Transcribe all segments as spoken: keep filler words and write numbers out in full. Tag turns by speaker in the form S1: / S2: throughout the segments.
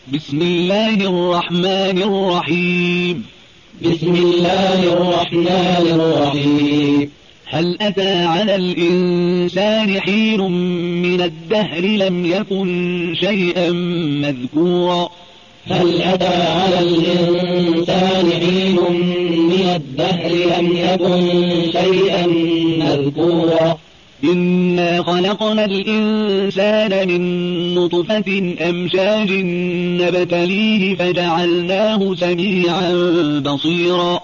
S1: بسم الله الرحمن الرحيم
S2: بسم الله الرحمن الرحيم
S1: هل أتى على الإنسان حين من الدهر لم يكن شيئا مذكورا
S2: هل أتى على الإنسان حين من الدهر لم يكن شيئا مذكورا
S1: إنا خلقنا الإنسان من نطفة أمشاج نبتليه فجعلناه سميعا بصيرا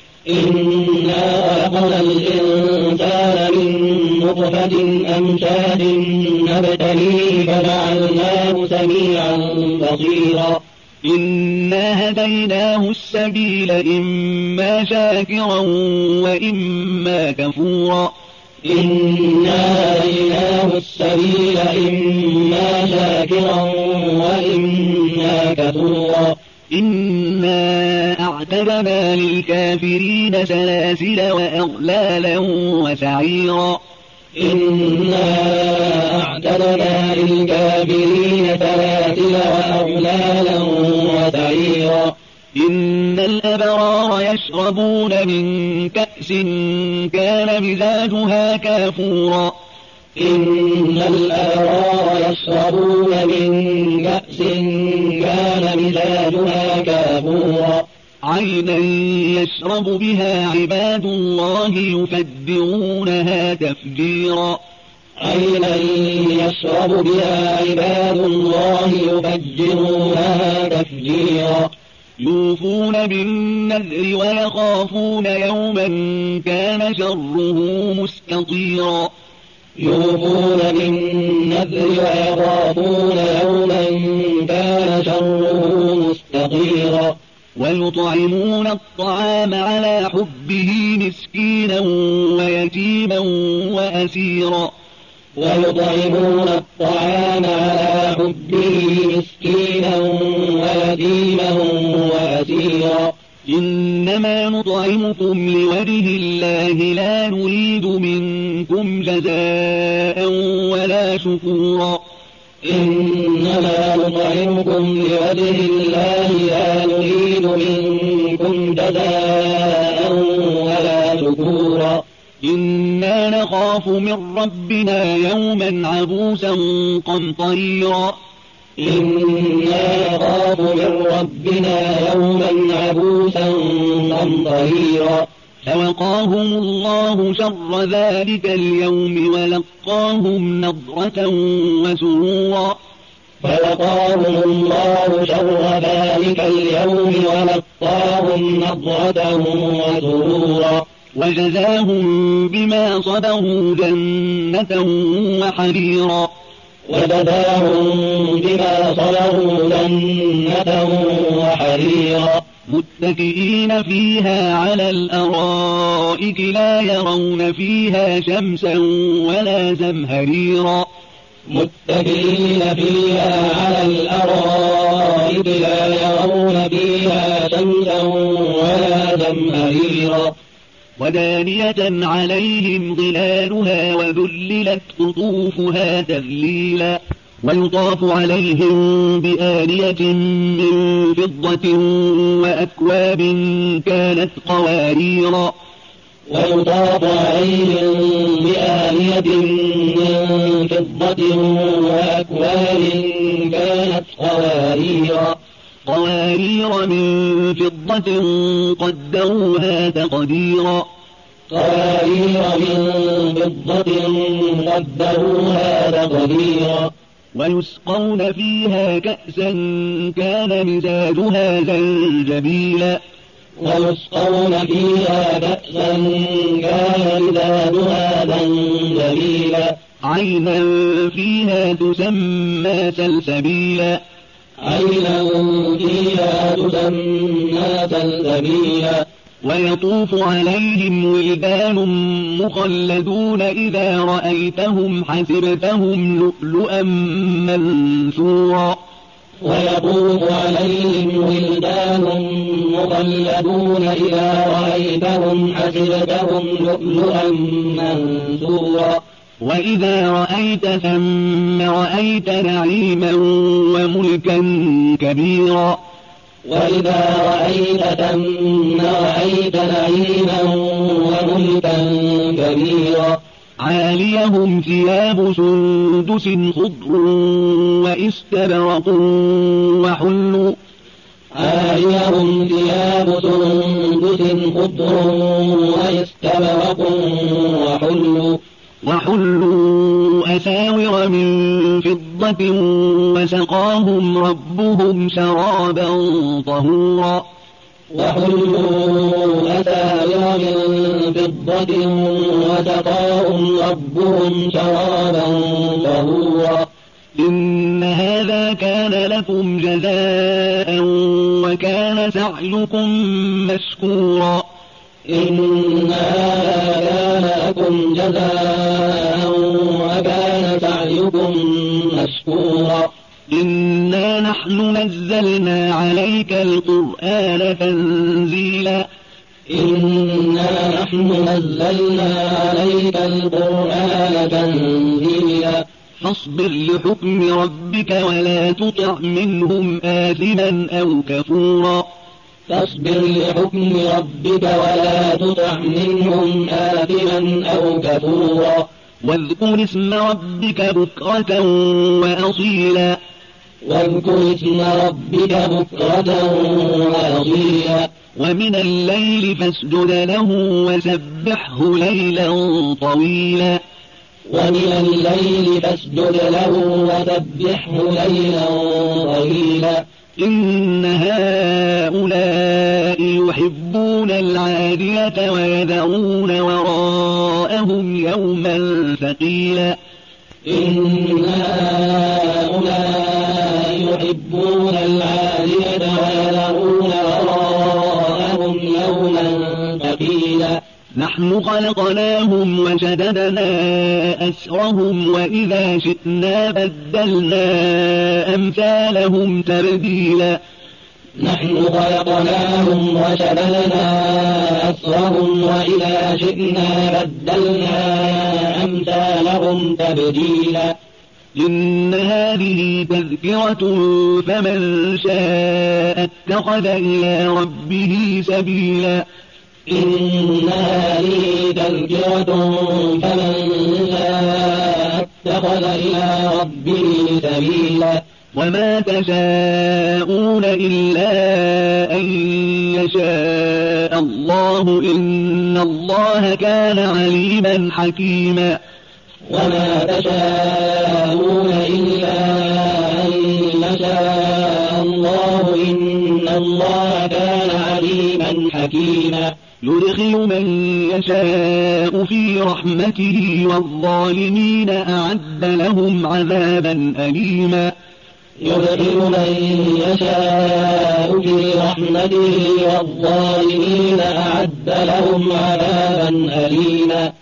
S2: إنا خلقنا الإنسان من نطفة أمشاج نبتليه فجعلناه سميعا بصيرا
S1: إنا هديناه السبيل إما شاكرا وإما كفورا
S2: إنا هديناه السبيل إما شاكرا وإما كفورا
S1: إنا أعتدنا للكافرين سلاسل وأغلالا وسعيرا
S2: إنا أعتدنا للكافرين سلاسل وأغلالا وسعيرا
S1: إن الأبرار يشربون من كأس كان مزاجها كافورا
S2: إن الأبرار يشربون من كأس كان مزاجها كافورا
S1: عينا يشرب بها عباد الله يفجرونها تفجيرا
S2: عينا يشرب بها عباد الله يفجرونها تفجيرا
S1: يوفون بالنذر ويخافون يوما كان شره مستطيرا
S2: يوفون بالنذر ويخافون يوما كان شره مستطيرا
S1: ويطعمون الطعام على حبه مسكينا ويتيما وأسيرا
S2: ويطعمون الطعام على حبه مسكينا ويتيما وأسيرا
S1: إنما نطعمكم لوجه الله لا نريد منكم جزاء ولا شكورا
S2: إنما نطعمكم لوجه الله لا نريد منكم جزاء ولا شكورا
S1: إنا نخاف من ربنا يوما عبوسا قمطريرا
S2: إنا نخاف من ربنا يوما عبوسا قمطريرا
S1: فوقاهم الله شر ذلك اليوم ولقاهم نضرة وسرورا
S2: فوقاهم الله شر ذلك اليوم ولقاهم نضرة وسرورا
S1: وجزاهم بما صبروا جنة وحريرا
S2: وجزاهم بما صبروا جنة وحريرا
S1: متكئين فيها على الأرائك لا يرون فيها شمسا ولا زمهريرا
S2: متكئين فيها على الأرائك لا يرون فيها شمسا ولا زمهريرا
S1: ودانية عليهم ظلالها وذللت قطوفها تذليلا ويطاف عليهم بآنية من فضة وأكواب كانت قواريرا
S2: ويطاف عليهم بآنية من فضة وأكواب كانت قواريرا
S1: قوارير من فضة قدروها تقديرا
S2: قوارير من فضة قدروها تقديرا
S1: ويسقون فيها كأسا كان مزاجها زنجبيلا
S2: ويسقون فيها كأسا كان مزاجها زنجبيلا
S1: عينا فيها تسمى سلسبيلا
S2: عينا فيها تسمى سلسبيلا
S1: ويطوف عليهم ولدان مخلدون إذا رأيتهم حسبتهم لؤلؤا منثورا
S2: ويطوف عليهم ولدان مخلدون إذا رأيتهم حسبتهم لؤلؤا منثورا
S1: وإذا رأيت ثم رأيت نعيما وملكا كبيرا
S2: وإذا رأيت ثم رأيت نعيما وملكا كبيرا
S1: عاليهم ثياب سندس خضر واستبرق وحلوا
S2: عاليهم ثياب سندس خضر واستبرق وحلوا
S1: وحلوا أساور من فضة وسقاهم ربهم شرابا طهورا
S2: وحلوا أساور من فضة وسقاهم ربهم شرابا طهورا
S1: إن هذا كان لكم جزاء وكان سعيكم مشكورا
S2: إن هذا كان لكم جزاء وكان سعيكم مشكورا
S1: إنا نحن نزلنا عليك القرآن تنزيلا
S2: إنا نحن نزلنا عليك القرآن تنزيلا
S1: فاصبر لحكم ربك ولا تطع منهم آثما أو كفورا
S2: فاصبر لحكم ربك ولا تطع منهم آثما أو كفورا
S1: واذكر اسم ربك بكرة وأصيلا
S2: واذكر اسم ربك بكرة وأصيلا
S1: ومن الليل فاسجد له وسبحه ليلا طويلا
S2: ومن الليل فاسجد له وسبحه ليلا طويلا
S1: إن هؤلاء يحبون العادية ويذرون وراءهم يوما ثقيلا
S2: إن هؤلاء يحبون العادية ويذرون وراءهم يوما ثقيلا
S1: نحن خلقناهم وشددنا أسرهم وإذا شئنا بدلنا أمثالهم تبديلا
S2: نحن خلقناهم وشددنا أسرهم وإذا شئنا بدلنا أمثالهم تبديلا
S1: إن هذه تذكرة فمن شاء اتخذ إلى ربه سبيلا
S2: إن هذه تذكرة فمن شاء اتخذ إلى ربه سبيلا
S1: وما تشاءون إلا أن يشاء الله إن الله كان عليما حكيما
S2: وما تشاءون إلا أن يشاء الله إن الله كان عليما حكيما
S1: يدخل من يشاء في رحمته والظالمين أعد لهم عذابا أليما
S2: يدخل من يشاء في رحمته والظالمين أعد لهم عذابا أليما